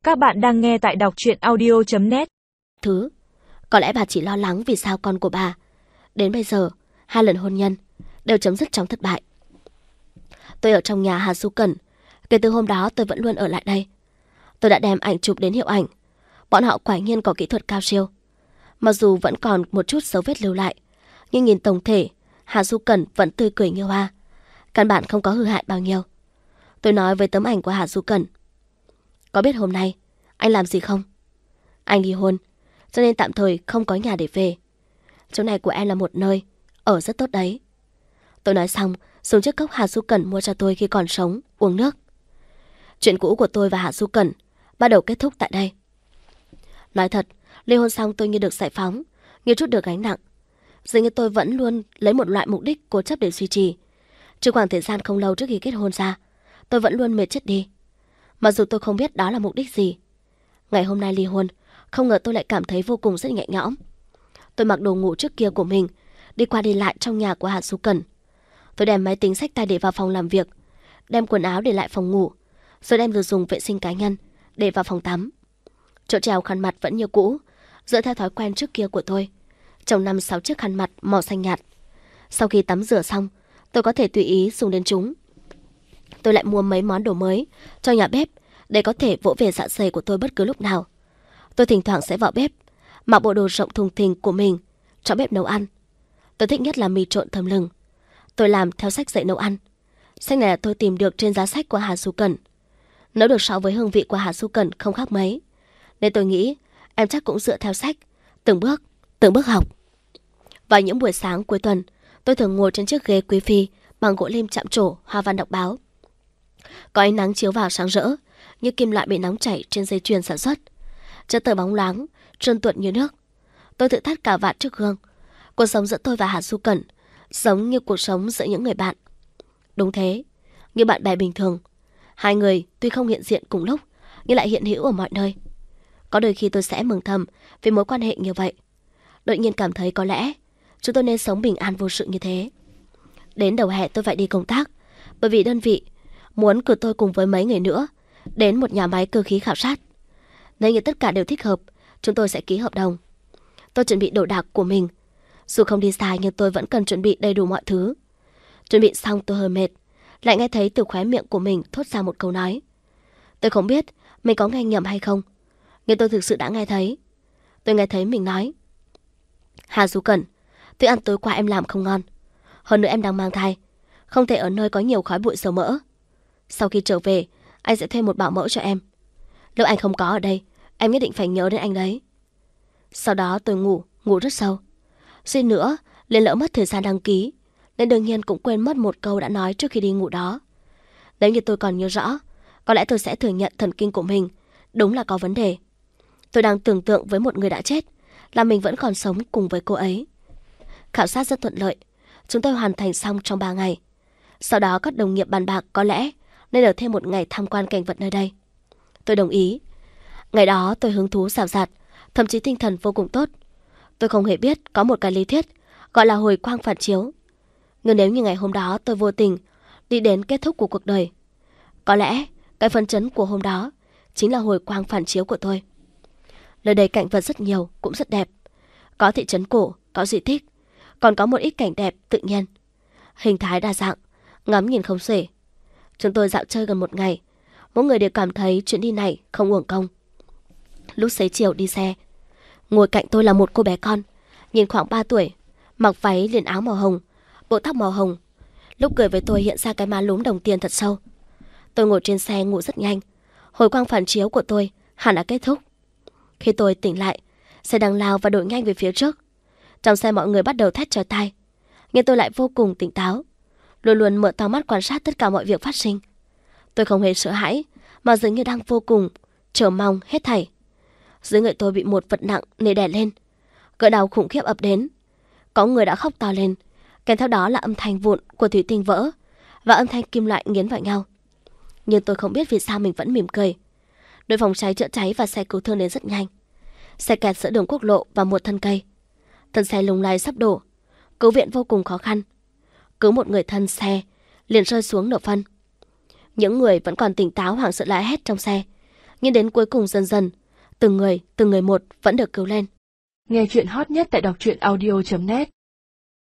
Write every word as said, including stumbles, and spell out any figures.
Các bạn đang nghe tại đọc truyện audio chấm net. Thứ, có lẽ bà chỉ lo lắng vì sao con của bà đến bây giờ hai lần hôn nhân đều chấm dứt trong thất bại. Tôi ở trong nhà Hà Du Cẩn. Kể từ hôm đó tôi vẫn luôn ở lại đây. Tôi đã đem ảnh chụp đến hiệu ảnh. Bọn họ quả nhiên có kỹ thuật cao siêu. Mặc dù vẫn còn một chút dấu vết lưu lại, nhưng nhìn tổng thể, Hà Du Cẩn vẫn tươi cười như hoa, căn bản không có hư hại bao nhiêu. Tôi nói với tấm ảnh của Hà Du Cẩn: có biết hôm nay anh làm gì không? Anh ly hôn, cho nên tạm thời không có nhà để về. Chỗ này của em là một nơi ở rất tốt đấy. Tôi nói xong, dùng chiếc cốc Hà Du Cẩn mua cho tôi khi còn sống, uống nước. Chuyện cũ của tôi và Hà Du Cẩn bắt đầu kết thúc tại đây. Nói thật, ly hôn xong tôi như được giải phóng, như chút được gánh nặng. Dường như tôi vẫn luôn lấy một loại mục đích cố chấp để duy trì. Trừ khoảng thời gian không lâu trước khi kết hôn ra, tôi vẫn luôn mệt chết đi. Mặc dù tôi không biết đó là mục đích gì. Ngày hôm nay ly hôn, không ngờ tôi lại cảm thấy vô cùng rất nhẹ nhõm. Tôi mặc đồ ngủ trước kia của mình, đi qua đi lại trong nhà của Hà Du Cẩn. Tôi đem máy tính xách tay để vào phòng làm việc, đem quần áo để lại phòng ngủ, rồi đem đồ dùng vệ sinh cá nhân để vào phòng tắm. Chỗ treo khăn mặt vẫn như cũ, dựa theo thói quen trước kia của tôi, trồng năm sáu chiếc khăn mặt màu xanh nhạt. Sau khi tắm rửa xong, tôi có thể tùy ý dùng đến chúng. Tôi lại mua mấy món đồ mới cho nhà bếp để có thể vỗ về dạ dày của tôi bất cứ lúc nào. Tôi thỉnh thoảng sẽ vào bếp, mặc bộ đồ rộng thùng thình của mình, cho bếp nấu ăn. Tôi thích nhất là mì trộn thơm lừng. Tôi làm theo sách dạy nấu ăn. Sách này là tôi tìm được trên giá sách của Hà Du Cẩn. Nấu được so với hương vị của Hà Du Cẩn không khác mấy, nên tôi nghĩ em chắc cũng dựa theo sách, từng bước, từng bước học. Vào những buổi sáng cuối tuần, tôi thường ngồi trên chiếc ghế quý phi bằng gỗ lim chạm trổ hoa văn đọc báo. Có ánh nắng chiếu vào sáng rỡ, như kim loại bị nóng chảy trên dây chuyền sản xuất. Chất tờ bóng loáng, trơn tuột như nước. Tôi tự thắt cà vạt trước gương. Cuộc sống giữa tôi và Hà Du Cẩn giống như cuộc sống giữa những người bạn. Đúng thế, như bạn bè bình thường. Hai người tuy không hiện diện cùng lúc, nhưng lại hiện hữu ở mọi nơi. Có đôi khi tôi sẽ mừng thầm vì mối quan hệ như vậy. Đột nhiên cảm thấy có lẽ chúng tôi nên sống bình an vô sự như thế. Đến đầu hè tôi phải đi công tác, bởi vì đơn vị muốn cử tôi cùng với mấy người nữa đến một nhà máy cơ khí khảo sát. Nếu như tất cả đều thích hợp, chúng tôi sẽ ký hợp đồng. Tôi chuẩn bị đồ đạc của mình. Dù không đi xa nhưng tôi vẫn cần chuẩn bị đầy đủ mọi thứ. Chuẩn bị xong tôi hơi mệt, lại nghe thấy từ khóe miệng của mình thốt ra một câu nói. Tôi không biết mình có nghe nhầm hay không, nhưng tôi thực sự đã nghe thấy. Tôi nghe thấy mình nói: Hà Du Cẩn, tôi ăn tối qua em làm không ngon. Hơn nữa em đang mang thai, không thể ở nơi có nhiều khói bụi dầu mỡ. Sau khi trở về, anh sẽ thuê một bảo mẫu cho em. Nếu anh không có ở đây, em nhất định phải nhớ đến anh đấy. Sau đó tôi ngủ, ngủ rất sâu. Suy nữa, liền lỡ mất thời gian đăng ký, nên đương nhiên cũng quên mất một câu đã nói trước khi đi ngủ đó. Nếu như tôi còn nhớ rõ, có lẽ tôi sẽ thừa nhận thần kinh của mình đúng là có vấn đề. Tôi đang tưởng tượng với một người đã chết, là mình vẫn còn sống cùng với cô ấy. Khảo sát rất thuận lợi, chúng tôi hoàn thành xong trong ba ngày. Sau đó các đồng nghiệp bàn bạc có lẽ nên ở thêm một ngày tham quan cảnh vật nơi đây. Tôi đồng ý. Ngày đó tôi hứng thú rào rạt, thậm chí tinh thần vô cùng tốt. Tôi không hề biết có một cái lý thuyết gọi là hồi quang phản chiếu. Nhưng nếu như ngày hôm đó tôi vô tình đi đến kết thúc của cuộc đời, có lẽ cái phấn chấn của hôm đó chính là hồi quang phản chiếu của tôi. Nơi đây cảnh vật rất nhiều, cũng rất đẹp. Có thị trấn cổ, có di tích, còn có một ít cảnh đẹp tự nhiên. Hình thái đa dạng, ngắm nhìn không xuể. Chúng tôi dạo chơi gần một ngày, mỗi người đều cảm thấy chuyến đi này không uổng công. Lúc xế chiều đi xe, ngồi cạnh tôi là một cô bé con, nhìn khoảng ba tuổi, mặc váy liền áo màu hồng, bộ tóc màu hồng. Lúc cười với tôi hiện ra cái má lúm đồng tiền thật sâu. Tôi ngồi trên xe ngủ rất nhanh. Hồi quang phản chiếu của tôi hẳn đã kết thúc. Khi tôi tỉnh lại, xe đang lao và đổ nhanh về phía trước. Trong xe mọi người bắt đầu thét chói tai, nhưng tôi lại vô cùng tỉnh táo, luôn luôn mở to mắt quan sát tất cả mọi việc phát sinh. Tôi không hề sợ hãi, mà dường như đang vô cùng chờ mong hết thảy. Dưới người tôi bị một vật nặng nề đè lên, cơn đau khủng khiếp ập đến. Có người đã khóc to lên, kèm theo đó là âm thanh vụn của thủy tinh vỡ và âm thanh kim loại nghiến vào nhau. Nhưng tôi không biết vì sao mình vẫn mỉm cười. Đội phòng cháy chữa cháy và xe cứu thương đến rất nhanh. Xe kẹt giữa đường quốc lộ và một thân cây. Thân xe lung lay sắp đổ, cứu viện vô cùng khó khăn. Cứu một người thân xe liền rơi xuống nửa phân. Những người vẫn còn tỉnh táo hoảng sợ la hét trong xe, Nhưng đến cuối cùng dần dần, từng người, từng người một vẫn được cứu lên. Nghe chuyện hot nhất tại đọc truyện audio chấm net.